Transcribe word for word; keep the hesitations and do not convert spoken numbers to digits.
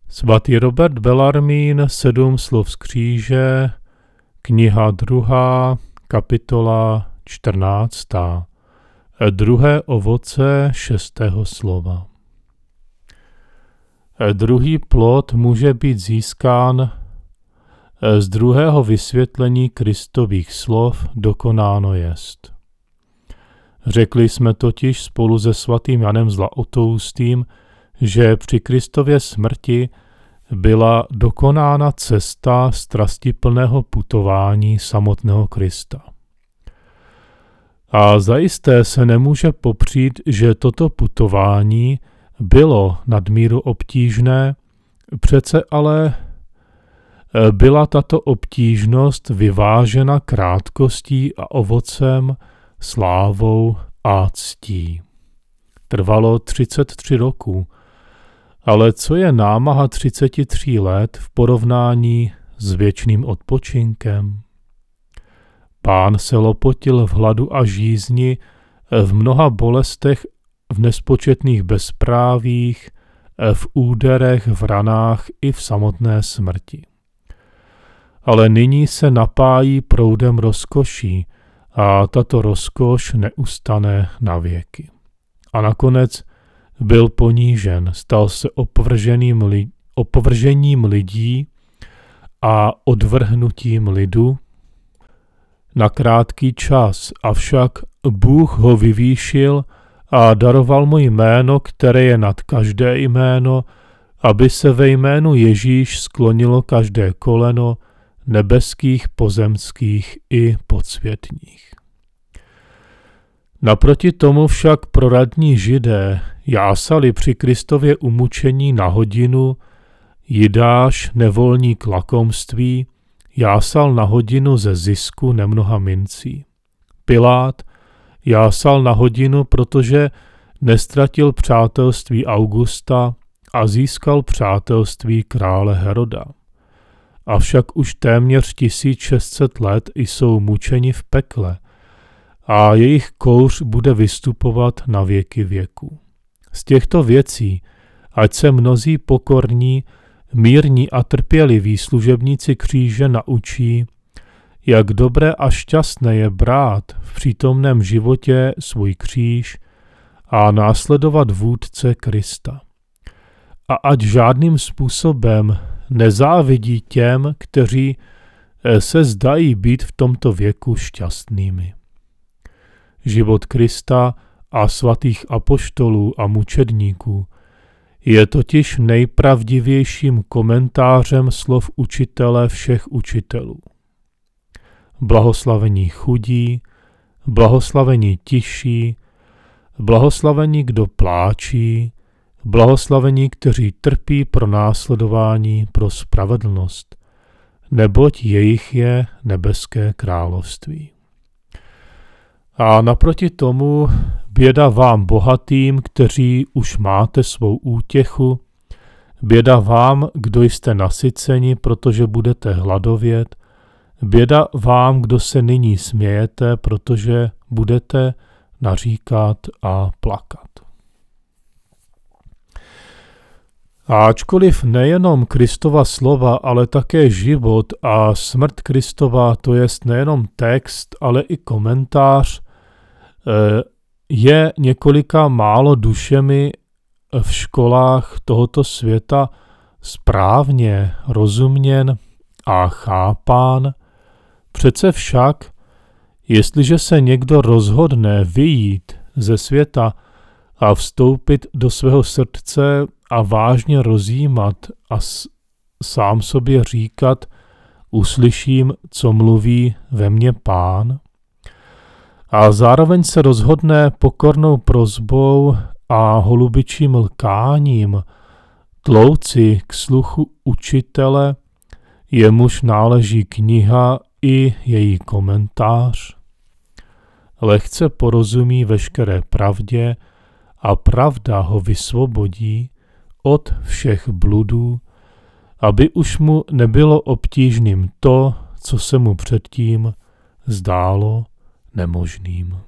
Svatý Robert Bellarmín, Sedm slov z kříže, kniha druhá, kapitola čtrnáctá. Druhé ovoce šestého slova. Druhý plod může být získán z druhého vysvětlení Kristových slov dokonáno jest. Řekli jsme totiž spolu se svatým Janem Zlatoustým, že při Kristově smrti byla dokonána cesta strastiplného putování samotného Krista. A zajisté se nemůže popřít, že toto putování bylo nadmíru obtížné, přece ale byla tato obtížnost vyvážena krátkostí a ovocem, slávou a ctí. Trvalo třicet tři roků, ale co je námaha třiceti tří let v porovnání s věčným odpočinkem? Pán se lopotil v hladu a žízni, v mnoha bolestech, v nespočetných bezprávích, v úderech, v ranách i v samotné smrti. Ale nyní se napájí proudem rozkoší a tato rozkoš neustane na věky. A nakonec byl ponížen, stal se opovrženým li- opovržením lidí a odvrhnutím lidu na krátký čas, avšak Bůh ho vyvýšil a daroval mu jméno, které je nad každé jméno, aby se ve jménu Ježíš sklonilo každé koleno nebeských, pozemských i podsvětních. Naproti tomu však proradní Židé jásali při Kristově umučení na hodinu, Jidáš, nevolník lakomství, jásal na hodinu ze zisku nemnoha mincí. Pilát jásal na hodinu, protože nestratil přátelství Augusta a získal přátelství krále Heroda. Avšak už téměř tisíc šest set let jsou mučeni v pekle a jejich kouř bude vystupovat na věky věků. Z těchto věcí, ať se mnozí pokorní, mírní a trpěliví služebníci kříže naučí, jak dobré a šťastné je brát v přítomném životě svůj kříž a následovat vůdce Krista. A ať žádným způsobem nezávidí těm, kteří se zdají být v tomto věku šťastnými. Život Krista a svatých apoštolů a mučedníků je totiž nejpravdivějším komentářem slov učitele všech učitelů. Blahoslavení chudí, blahoslavení tiší, blahoslavení, kdo pláčí, blahoslavení, kteří trpí pro následování pro spravedlnost, neboť jejich je nebeské království. A naproti tomu běda vám bohatým, kteří už máte svou útěchu, běda vám, kdo jste nasyceni, protože budete hladovět, běda vám, kdo se nyní smějete, protože budete naříkat a plakat. A ačkoliv nejenom Kristova slova, ale také život a smrt Kristova, to jest nejenom text, ale i komentář, je několika málo dušemi v školách tohoto světa správně rozuměn a chápán, přece však, jestliže se někdo rozhodne vyjít ze světa a vstoupit do svého srdce a vážně rozjímat a s, sám sobě říkat, uslyším, co mluví ve mně Pán, a zároveň se rozhodne pokornou prosbou a holubičím lkáním tlouci k sluchu učitele, jemuž náleží kniha i její komentář, lehce porozumí veškeré pravdě a pravda ho vysvobodí od všech bludů, aby už mu nebylo obtížným to, co se mu předtím zdálo nemožným.